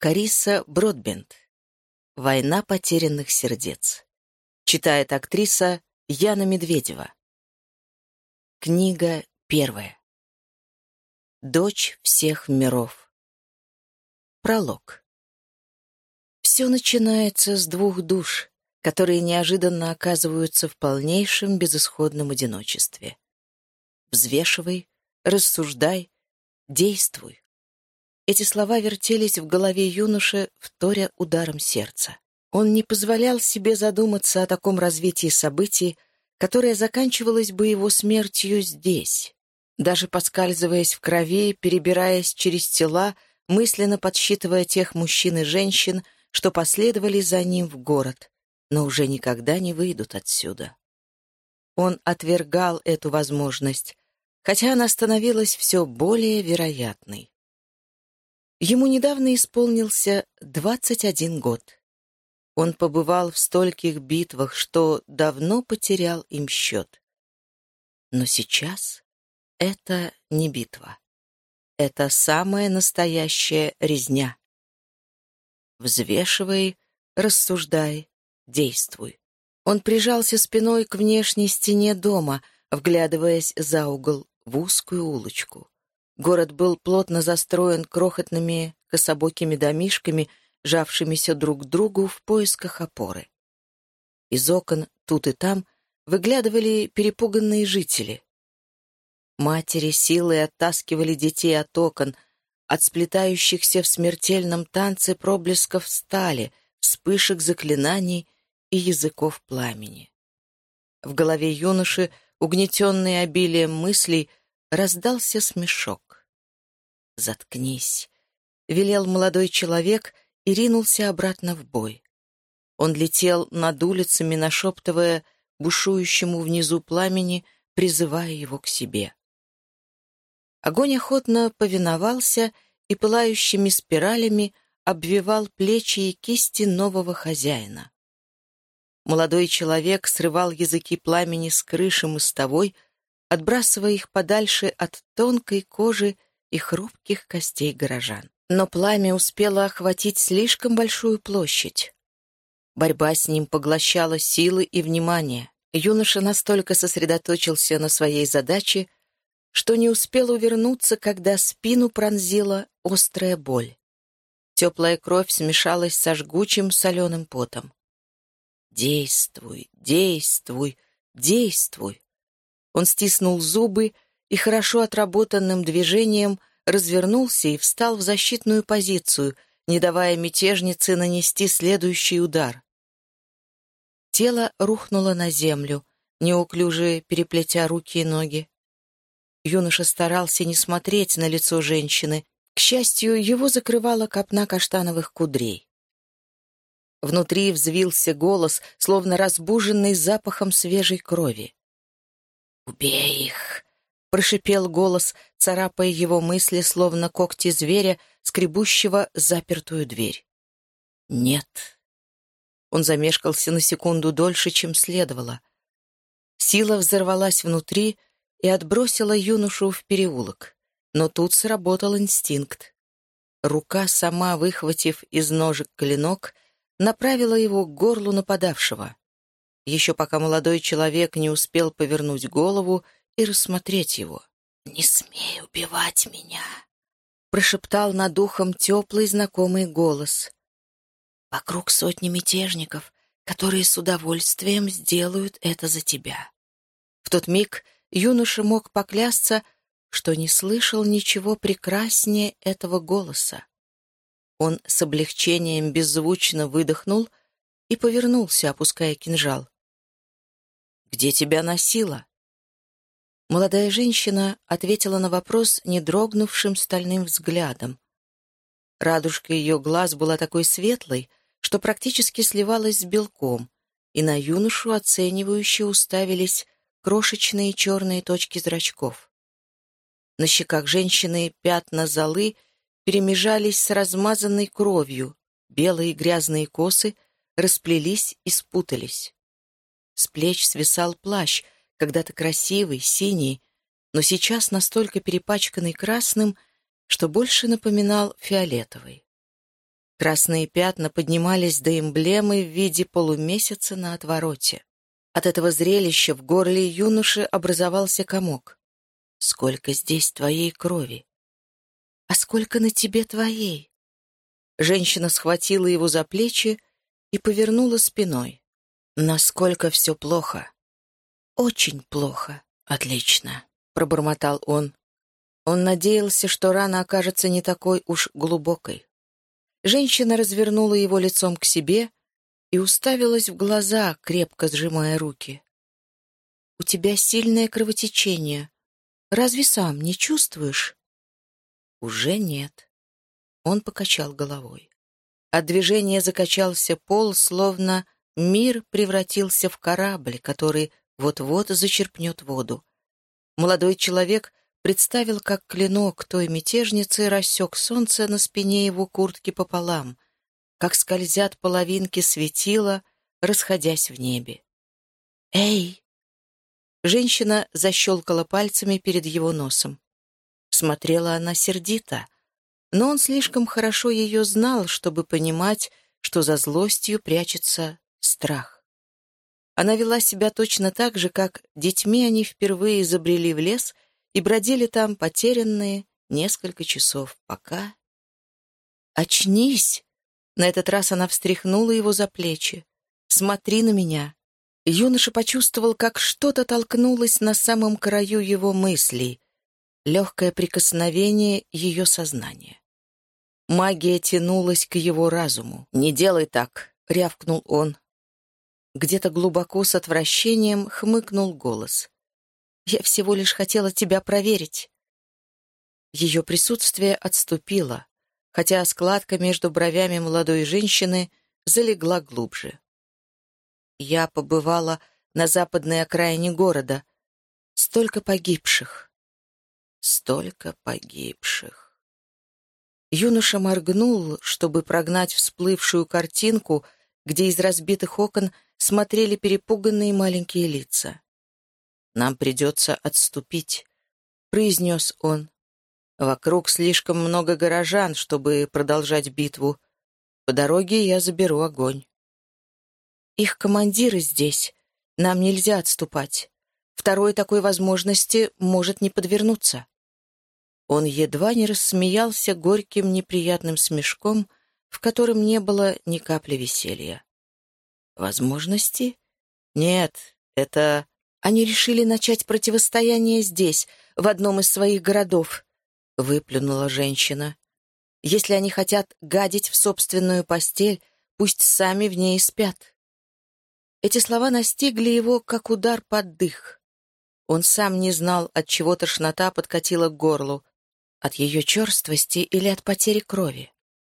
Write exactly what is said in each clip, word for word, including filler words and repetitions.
Карисса Бродбент. «Война потерянных сердец». Читает актриса Яна Медведева. Книга первая. Дочь всех миров. Пролог. Все начинается с двух душ, которые неожиданно оказываются в полнейшем безысходном одиночестве. Взвешивай, рассуждай, действуй. Эти слова вертелись в голове юноши, вторя ударом сердца. Он не позволял себе задуматься о таком развитии событий, которое заканчивалось бы его смертью здесь. Даже поскальзываясь в крови, перебираясь через тела, мысленно подсчитывая тех мужчин и женщин, что последовали за ним в город, но уже никогда не выйдут отсюда. Он отвергал эту возможность, хотя она становилась все более вероятной. Ему недавно исполнился двадцать один год. Он побывал в стольких битвах, что давно потерял им счет. Но сейчас это не битва. Это самая настоящая резня. Взвешивай, рассуждай, действуй. Он прижался спиной к внешней стене дома, вглядываясь за угол в узкую улочку. Город был плотно застроен крохотными кособокими домишками, жавшимися друг к другу в поисках опоры. Из окон тут и там выглядывали перепуганные жители. Матери силой оттаскивали детей от окон, от сплетающихся в смертельном танце проблесков стали, вспышек заклинаний и языков пламени. В голове юноши, угнетенный обилием мыслей, раздался смешок. «Заткнись», — велел молодой человек и ринулся обратно в бой. Он летел над улицами, нашептывая бушующему внизу пламени, призывая его к себе. Огонь охотно повиновался и пылающими спиралями обвивал плечи и кисти нового хозяина. Молодой человек срывал языки пламени с крыши мостовой, отбрасывая их подальше от тонкой кожи и хрупких костей горожан. Но пламя успело охватить слишком большую площадь. Борьба с ним поглощала силы и внимание. Юноша настолько сосредоточился на своей задаче, что не успел увернуться, когда спину пронзила острая боль. Теплая кровь смешалась со жгучим соленым потом. «Действуй, действуй, действуй!» Он стиснул зубы и хорошо отработанным движением развернулся и встал в защитную позицию, не давая мятежнице нанести следующий удар. Тело рухнуло на землю, неуклюже переплетя руки и ноги. Юноша старался не смотреть на лицо женщины. К счастью, его закрывала копна каштановых кудрей. Внутри взвился голос, словно разбуженный запахом свежей крови. «Убей их!» — прошипел голос, царапая его мысли, словно когти зверя, скребущего запертую дверь. «Нет». Он замешкался на секунду дольше, чем следовало. Сила взорвалась внутри и отбросила юношу в переулок. Но тут сработал инстинкт. Рука, сама выхватив из ножек клинок, направила его к горлу нападавшего. Еще пока молодой человек не успел повернуть голову и рассмотреть его. «Не смей убивать меня!» — прошептал над ухом теплый знакомый голос. «Вокруг сотни мятежников, которые с удовольствием сделают это за тебя». В тот миг юноша мог поклясться, что не слышал ничего прекраснее этого голоса. Он с облегчением беззвучно выдохнул и повернулся, опуская кинжал. «Где тебя носило?» Молодая женщина ответила на вопрос не дрогнувшим стальным взглядом. Радужка ее глаз была такой светлой, что практически сливалась с белком, и на юношу оценивающе уставились крошечные черные точки зрачков. На щеках женщины пятна золы перемежались с размазанной кровью, белые грязные косы расплелись и спутались. С плеч свисал плащ, когда-то красивый, синий, но сейчас настолько перепачканный красным, что больше напоминал фиолетовый. Красные пятна поднимались до эмблемы в виде полумесяца на отвороте. От этого зрелища в горле юноши образовался комок. «Сколько здесь твоей крови?» «А сколько на тебе твоей?» Женщина схватила его за плечи и повернула спиной. «Насколько все плохо?» «Очень плохо». «Отлично», — пробормотал он. Он надеялся, что рана окажется не такой уж глубокой. Женщина развернула его лицом к себе и уставилась в глаза, крепко сжимая руки. «У тебя сильное кровотечение. Разве сам не чувствуешь?» «Уже нет». Он покачал головой. От движения закачался пол, словно мир превратился в корабль, который вот-вот зачерпнет воду. Молодой человек представил, как клинок той мятежницы рассек солнце на спине его куртки пополам, как скользят половинки светила, расходясь в небе. «Эй!» Женщина защелкала пальцами перед его носом. Смотрела она сердито, но он слишком хорошо ее знал, чтобы понимать, что за злостью прячется страх. Она вела себя точно так же, как детьми они впервые забрели в лес и бродили там потерянные несколько часов, пока... «Очнись!» На этот раз она встряхнула его за плечи. «Смотри на меня!» Юноша почувствовал, как что-то толкнулось на самом краю его мыслей, легкое прикосновение ее сознания. Магия тянулась к его разуму. «Не делай так!» — рявкнул он. Где-то глубоко с отвращением хмыкнул голос. «Я всего лишь хотела тебя проверить». Ее присутствие отступило, хотя складка между бровями молодой женщины залегла глубже. «Я побывала на западной окраине города. Столько погибших. Столько погибших». Юноша моргнул, чтобы прогнать всплывшую картинку, где из разбитых окон смотрели перепуганные маленькие лица. «Нам придется отступить», — произнес он. «Вокруг слишком много горожан, чтобы продолжать битву. По дороге я заберу огонь». «Их командиры здесь. Нам нельзя отступать. Второй такой возможности может не подвернуться». Он едва не рассмеялся горьким неприятным смешком, в котором не было ни капли веселья. «Возможности? Нет, это...» Они решили начать противостояние здесь, в одном из своих городов, — выплюнула женщина. «Если они хотят гадить в собственную постель, пусть сами в ней спят». Эти слова настигли его, как удар под дых. Он сам не знал, от чего тошнота подкатила к горлу, от ее черствости или от потери крови.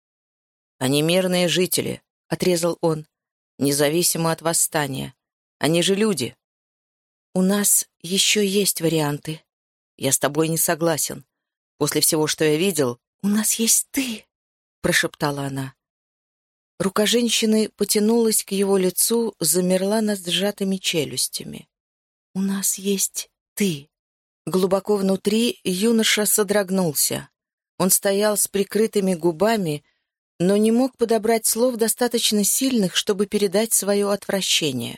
«Они мирные жители», — отрезал он, — «независимо от восстания. Они же люди». «У нас еще есть варианты». «Я с тобой не согласен. После всего, что я видел...» «У нас есть ты», — прошептала она. Рука женщины потянулась к его лицу, замерла над сжатыми челюстями. «У нас есть ты». Глубоко внутри юноша содрогнулся. Он стоял с прикрытыми губами, но не мог подобрать слов достаточно сильных, чтобы передать свое отвращение.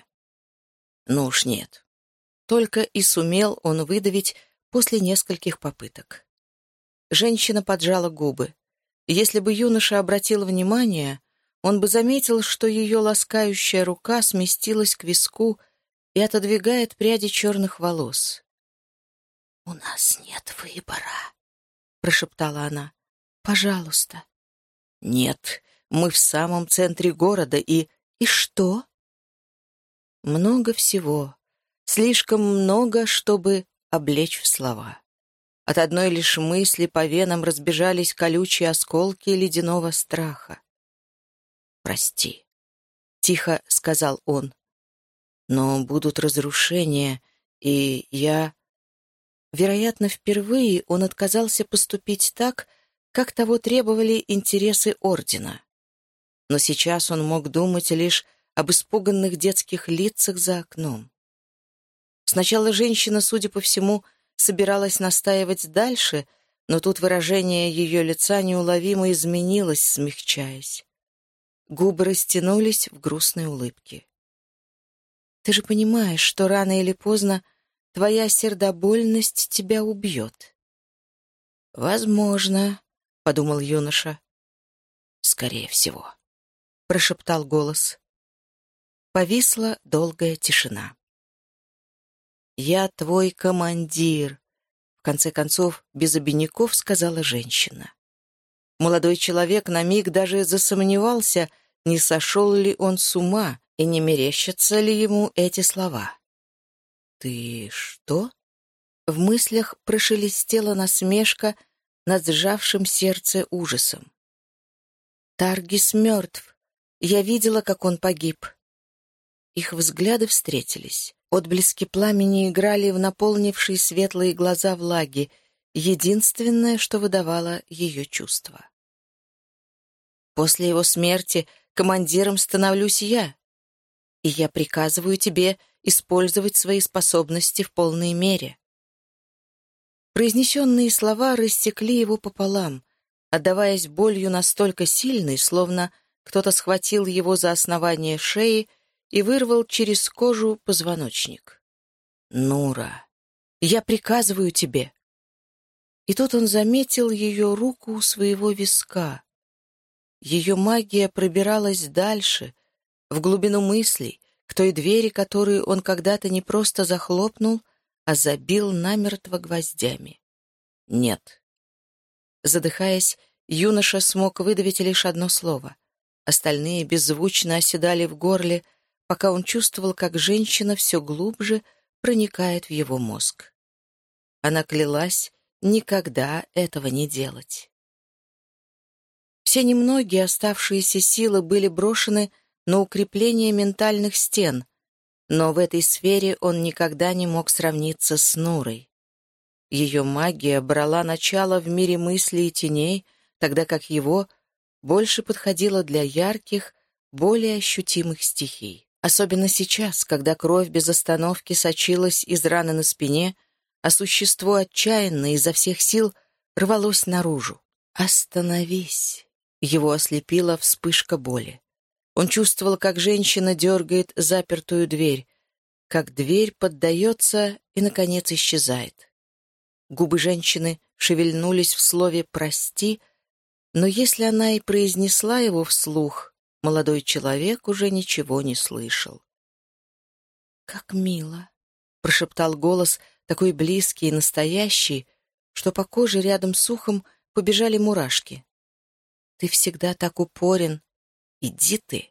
«Ну уж нет». Только и сумел он выдавить после нескольких попыток. Женщина поджала губы. Если бы юноша обратил внимание, он бы заметил, что ее ласкающая рука сместилась к виску и отодвигает пряди черных волос. «У нас нет выбора», — прошептала она. «Пожалуйста». «Нет, мы в самом центре города, и...» «И что?» Много всего. Слишком много, чтобы облечь в слова. От одной лишь мысли по венам разбежались колючие осколки ледяного страха. «Прости», — тихо сказал он. «Но будут разрушения, и я...» Вероятно, впервые он отказался поступить так, как того требовали интересы Ордена. Но сейчас он мог думать лишь об испуганных детских лицах за окном. Сначала женщина, судя по всему, собиралась настаивать дальше, но тут выражение ее лица неуловимо изменилось, смягчаясь. Губы растянулись в грустной улыбке. «Ты же понимаешь, что рано или поздно твоя сердобольность тебя убьет». «Возможно», — подумал юноша. «Скорее всего», — прошептал голос. Повисла долгая тишина. «Я твой командир», — в конце концов, без обиняков сказала женщина. Молодой человек на миг даже засомневался, не сошел ли он с ума и не мерещатся ли ему эти слова. «Ты что?» В мыслях прошелестела насмешка над сжавшим сердце ужасом. «Таргис мертв. Я видела, как он погиб». Их взгляды встретились. Отблески пламени играли в наполнившие светлые глаза влаги, единственное, что выдавало ее чувства. «После его смерти командиром становлюсь я, и я приказываю тебе использовать свои способности в полной мере». Произнесенные слова рассекли его пополам, отдаваясь болью настолько сильной, словно кто-то схватил его за основание шеи и вырвал через кожу позвоночник. «Нура, я приказываю тебе». И тут он заметил ее руку у своего виска. Ее магия пробиралась дальше, в глубину мыслей, к той двери, которую он когда-то не просто захлопнул, а забил намертво гвоздями. «Нет». Задыхаясь, юноша смог выдавить лишь одно слово. Остальные беззвучно оседали в горле, пока он чувствовал, как женщина все глубже проникает в его мозг. Она клялась никогда этого не делать. Все немногие оставшиеся силы были брошены на укрепление ментальных стен, но в этой сфере он никогда не мог сравниться с Нурой. Ее магия брала начало в мире мыслей и теней, тогда как его больше подходила для ярких, более ощутимых стихий. Особенно сейчас, когда кровь без остановки сочилась из раны на спине, а существо отчаянно изо всех сил рвалось наружу. «Остановись!» Его ослепила вспышка боли. Он чувствовал, как женщина дергает запертую дверь, как дверь поддается и, наконец, исчезает. Губы женщины шевельнулись в слове «прости», но если она и произнесла его вслух, молодой человек уже ничего не слышал. «Как мило!» — прошептал голос, такой близкий и настоящий, что по коже рядом с ухом побежали мурашки. «Ты всегда так упорен. Иди ты!»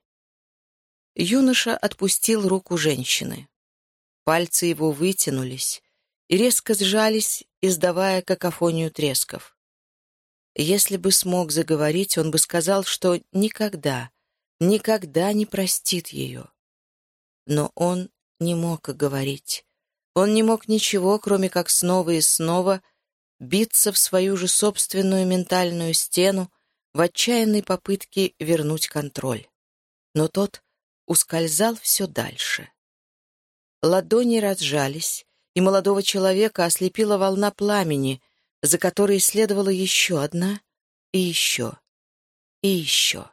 Юноша отпустил руку женщины. Пальцы его вытянулись и резко сжались, издавая какофонию тресков. Если бы смог заговорить, он бы сказал, что никогда, никогда не простит ее. Но он не мог говорить. Он не мог ничего, кроме как снова и снова биться в свою же собственную ментальную стену в отчаянной попытке вернуть контроль. Но тот ускользал все дальше. Ладони разжались, и молодого человека ослепила волна пламени, за которой следовала еще одна, и еще, и еще.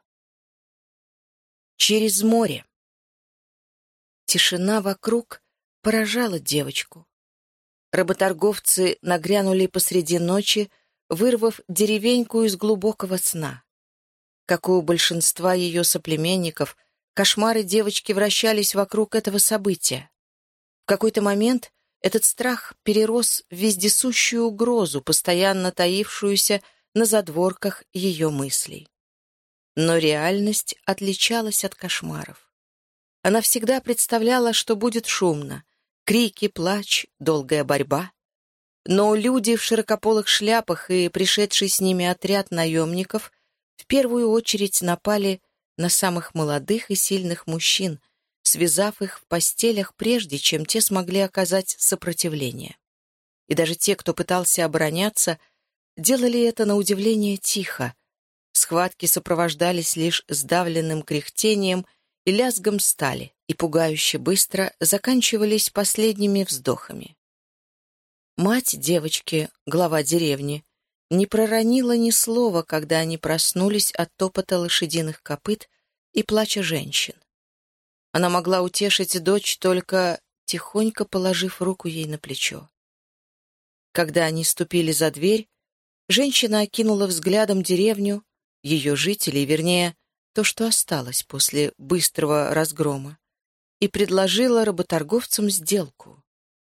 Через море. Тишина вокруг поражала девочку. Работорговцы нагрянули посреди ночи, вырвав деревеньку из глубокого сна. Как у большинства ее соплеменников, кошмары девочки вращались вокруг этого события. В какой-то момент этот страх перерос в вездесущую угрозу, постоянно таившуюся на задворках ее мыслей. Но реальность отличалась от кошмаров. Она всегда представляла, что будет шумно. Крики, плач, долгая борьба. Но люди в широкополых шляпах и пришедший с ними отряд наемников в первую очередь напали на самых молодых и сильных мужчин, связав их в постелях, прежде чем те смогли оказать сопротивление. И даже те, кто пытался обороняться, делали это на удивление тихо. Схватки сопровождались лишь сдавленным кряхтением и лязгом стали, и пугающе быстро заканчивались последними вздохами. Мать девочки, глава деревни, не проронила ни слова, когда они проснулись от топота лошадиных копыт и плача женщин. Она могла утешить дочь, только тихонько положив руку ей на плечо. Когда они ступили за дверь, женщина окинула взглядом деревню, ее жителей, вернее, то, что осталось после быстрого разгрома, и предложила работорговцам сделку.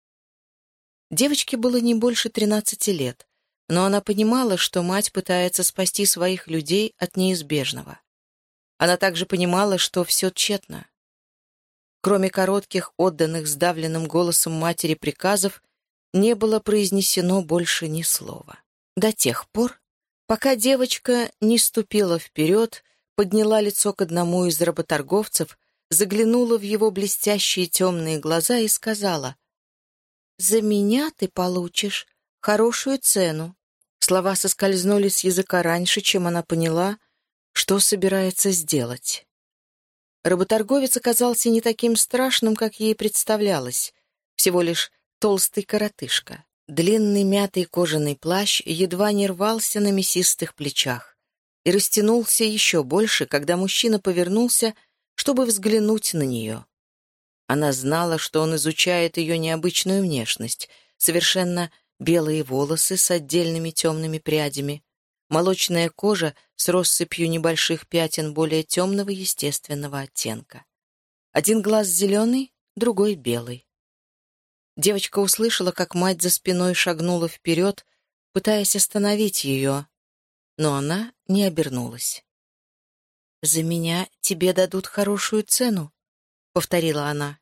Девочке было не больше тринадцати лет, но она понимала, что мать пытается спасти своих людей от неизбежного. Она также понимала, что все тщетно. Кроме коротких, отданных сдавленным голосом матери приказов, не было произнесено больше ни слова. До тех пор, пока девочка не ступила вперед, подняла лицо к одному из работорговцев, заглянула в его блестящие темные глаза и сказала: «За меня ты получишь хорошую цену». Слова соскользнули с языка раньше, чем она поняла, что собирается сделать. Работорговец оказался не таким страшным, как ей представлялось, всего лишь толстый коротышка. Длинный мятый кожаный плащ едва не рвался на мясистых плечах и растянулся еще больше, когда мужчина повернулся, чтобы взглянуть на нее. Она знала, что он изучает ее необычную внешность, совершенно белые волосы с отдельными темными прядями, молочная кожа с россыпью небольших пятен более темного естественного оттенка. Один глаз зеленый, другой белый. Девочка услышала, как мать за спиной шагнула вперед, пытаясь остановить ее, но она не обернулась. «За меня тебе дадут хорошую цену», — повторила она.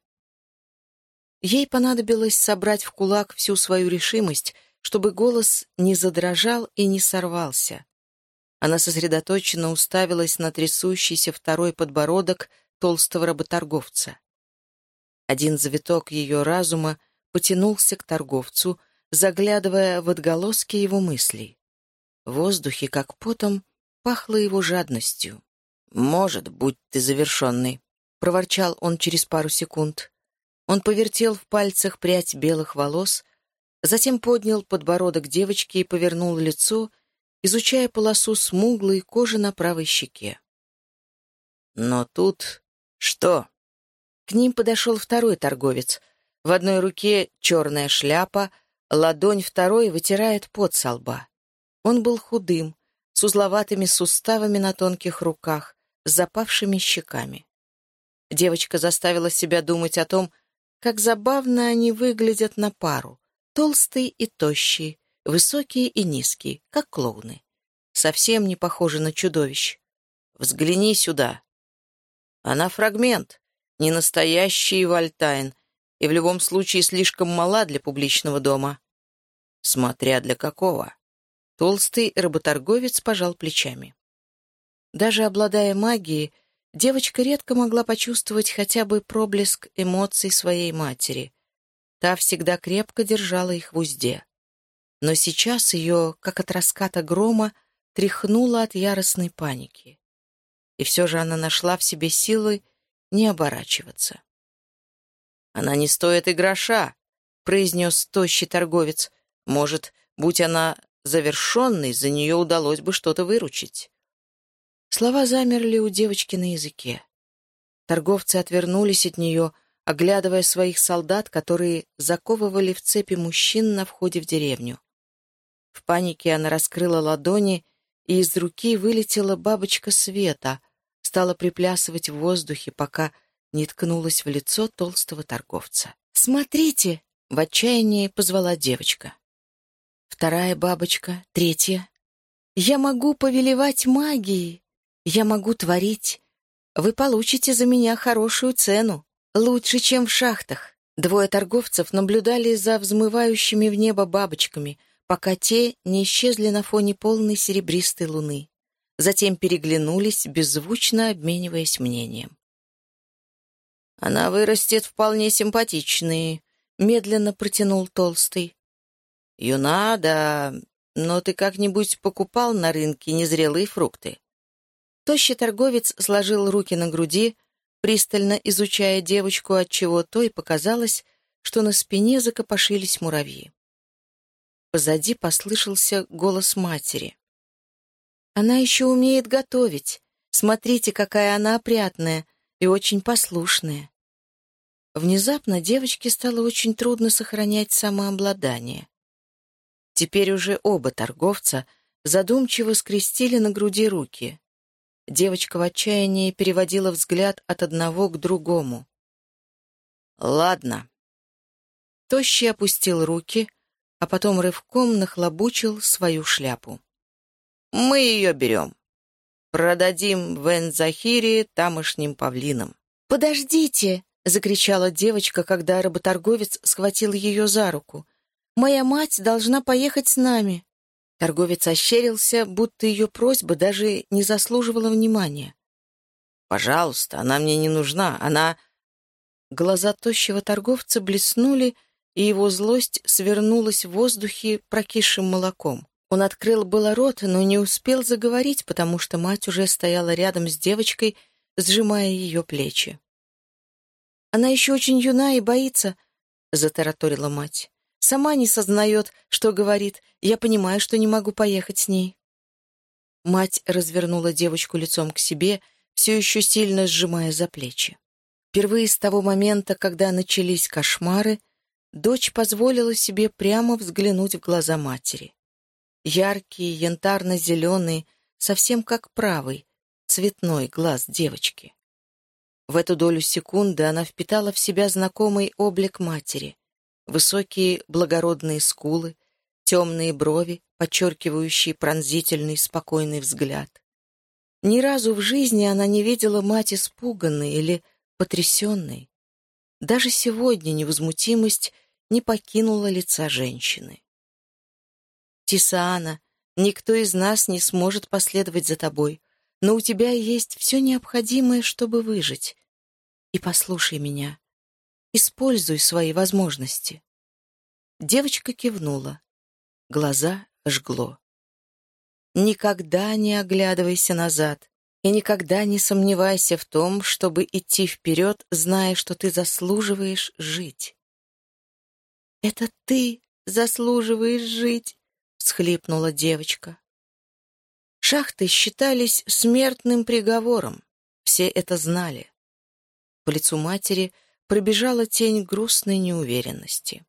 Ей понадобилось собрать в кулак всю свою решимость, чтобы голос не задрожал и не сорвался. Она сосредоточенно уставилась на трясущийся второй подбородок толстого работорговца. Один завиток ее разума потянулся к торговцу, заглядывая в отголоски его мыслей. В воздухе, как потом, пахло его жадностью. «Может, будь ты завершенный», — проворчал он через пару секунд. Он повертел в пальцах прядь белых волос, затем поднял подбородок девочки и повернул лицо, изучая полосу смуглой кожи на правой щеке. «Но тут... что?» К ним подошел второй торговец. В одной руке черная шляпа, ладонь второй вытирает пот со лба. Он был худым, с узловатыми суставами на тонких руках, с запавшими щеками. Девочка заставила себя думать о том, как забавно они выглядят на пару. Толстый и тощий, высокий и низкий, как клоуны. Совсем не похожи на чудовищ. «Взгляни сюда». Она фрагмент, не настоящий Вальтайн, и в любом случае слишком мала для публичного дома. Смотря для какого. Толстый работорговец пожал плечами. Даже обладая магией, девочка редко могла почувствовать хотя бы проблеск эмоций своей матери. Та всегда крепко держала их в узде. Но сейчас ее, как от раската грома, тряхнуло от яростной паники. И все же она нашла в себе силы не оборачиваться. «Она не стоит и гроша», — произнес тощий торговец. «Может, будь она завершенной, за нее удалось бы что-то выручить». Слова замерли у девочки на языке. Торговцы отвернулись от нее, оглядывая своих солдат, которые заковывали в цепи мужчин на входе в деревню. В панике она раскрыла ладони, и из руки вылетела бабочка света, стала приплясывать в воздухе, пока не ткнулась в лицо толстого торговца. «Смотрите!» — в отчаянии позвала девочка. Вторая бабочка, третья. «Я могу повелевать магией! Я могу творить! Вы получите за меня хорошую цену, лучше, чем в шахтах!» Двое торговцев наблюдали за взмывающими в небо бабочками, пока те не исчезли на фоне полной серебристой луны. Затем переглянулись, беззвучно обмениваясь мнением. «Она вырастет вполне симпатичной», — медленно протянул Толстый. «Юна, да, но ты как-нибудь покупал на рынке незрелые фрукты?» Тощий торговец сложил руки на груди, пристально изучая девочку, отчего той показалось, что на спине закопошились муравьи. Позади послышался голос матери. «Она еще умеет готовить. Смотрите, какая она опрятная и очень послушная». Внезапно девочке стало очень трудно сохранять самообладание. Теперь уже оба торговца задумчиво скрестили на груди руки. Девочка в отчаянии переводила взгляд от одного к другому. «Ладно». Тощий опустил руки, а потом рывком нахлобучил свою шляпу. «Мы ее берем. Продадим в Энзахире тамошним павлинам». «Подождите!» — закричала девочка, когда работорговец схватил ее за руку. «Моя мать должна поехать с нами». Торговец ощерился, будто ее просьба даже не заслуживала внимания. «Пожалуйста, она мне не нужна, она...» Глаза тощего торговца блеснули, и его злость свернулась в воздухе прокисшим молоком. Он открыл было рот, но не успел заговорить, потому что мать уже стояла рядом с девочкой, сжимая ее плечи. «Она еще очень юна и боится», — затараторила мать. «Сама не сознает, что говорит. Я понимаю, что не могу поехать с ней». Мать развернула девочку лицом к себе, все еще сильно сжимая за плечи. Впервые с того момента, когда начались кошмары, дочь позволила себе прямо взглянуть в глаза матери. Яркие, янтарно-зеленые, совсем как правый, цветной глаз девочки. В эту долю секунды она впитала в себя знакомый облик матери. Высокие благородные скулы, темные брови, подчеркивающие пронзительный, спокойный взгляд. Ни разу в жизни она не видела мать испуганной или потрясенной. Даже сегодня невозмутимость не покинула лица женщины. «Тисаана, никто из нас не сможет последовать за тобой, но у тебя есть все необходимое, чтобы выжить. И послушай меня. Используй свои возможности». Девочка кивнула. Глаза жгло. «Никогда не оглядывайся назад и никогда не сомневайся в том, чтобы идти вперед, зная, что ты заслуживаешь жить». «Это ты заслуживаешь жить», — всхлипнула девочка. Шахты считались смертным приговором. Все это знали. По лицу матери пробежала тень грустной неуверенности.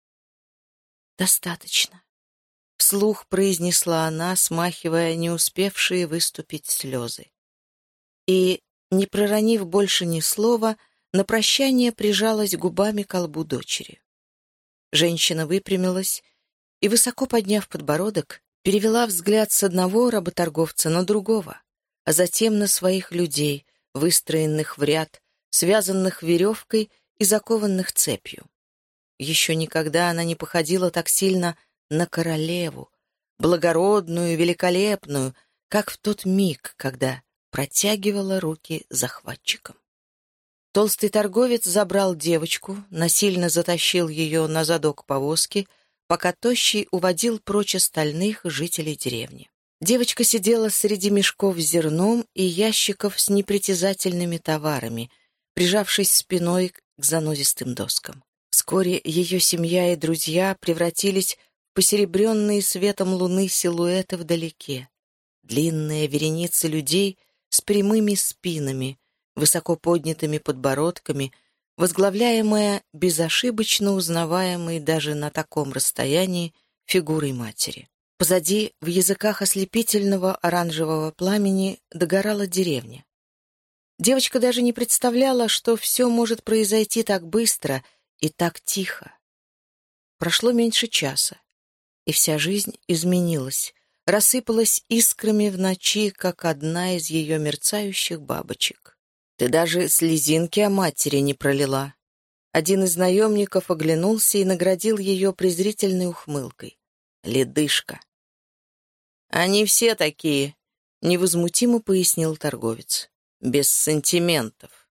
«Достаточно», — вслух произнесла она, смахивая не успевшие выступить слезы. И, не проронив больше ни слова, на прощание прижалась губами к колбу дочери. Женщина выпрямилась и, высоко подняв подбородок, перевела взгляд с одного работорговца на другого, а затем на своих людей, выстроенных в ряд, связанных веревкой и закованных цепью. Еще никогда она не походила так сильно на королеву, благородную, великолепную, как в тот миг, когда протягивала руки захватчикам. Толстый торговец забрал девочку, насильно затащил ее на задок повозки, пока Тощий уводил прочь остальных жителей деревни. Девочка сидела среди мешков с зерном и ящиков с непритязательными товарами, прижавшись спиной к занозистым доскам. Вскоре ее семья и друзья превратились в посеребренные светом луны силуэты вдалеке. Длинная вереница людей с прямыми спинами, высоко поднятыми подбородками, возглавляемая безошибочно узнаваемой даже на таком расстоянии фигурой матери. Позади, в языках ослепительного оранжевого пламени, догорала деревня. Девочка даже не представляла, что все может произойти так быстро и так тихо. Прошло меньше часа, и вся жизнь изменилась, рассыпалась искрами в ночи, как одна из ее мерцающих бабочек. «Ты даже слезинки о матери не пролила». Один из наемников оглянулся и наградил ее презрительной ухмылкой. «Ледышка». «Они все такие», — невозмутимо пояснил торговец. «Без сантиментов».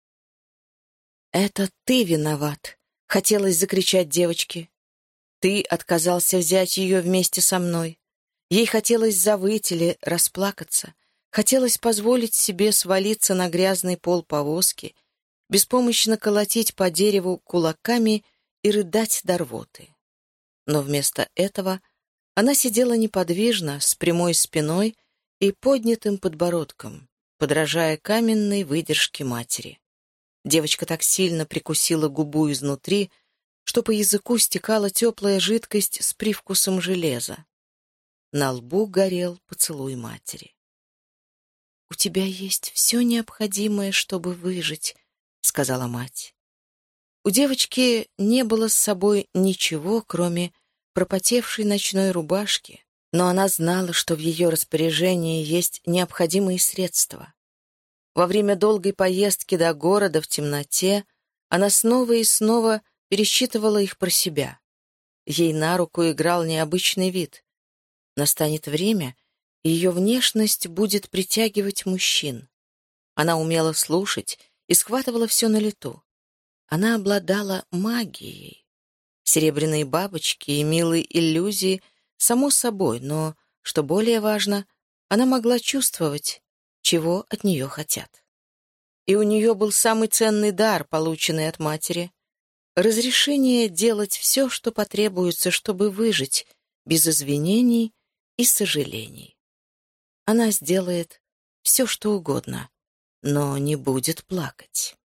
«Это ты виноват», — хотелось закричать девочке. «Ты отказался взять ее вместе со мной». Ей хотелось завыть или расплакаться, хотелось позволить себе свалиться на грязный пол повозки, беспомощно колотить по дереву кулаками и рыдать до рвоты. Но вместо этого она сидела неподвижно, с прямой спиной и поднятым подбородком, подражая каменной выдержке матери. Девочка так сильно прикусила губу изнутри, что по языку стекала теплая жидкость с привкусом железа. На лбу горел поцелуй матери. «У тебя есть все необходимое, чтобы выжить», — сказала мать. У девочки не было с собой ничего, кроме пропотевшей ночной рубашки, но она знала, что в ее распоряжении есть необходимые средства. Во время долгой поездки до города в темноте она снова и снова пересчитывала их про себя. Ей на руку играл необычный вид. Настанет время, и ее внешность будет притягивать мужчин. Она умела слушать и схватывала все на лету. Она обладала магией. Серебряные бабочки и милые иллюзии, само собой, но, что более важно, она могла чувствовать, чего от нее хотят. И у нее был самый ценный дар, полученный от матери — разрешение делать все, что потребуется, чтобы выжить, без извинений и сожалений. Она сделает все, что угодно, но не будет плакать.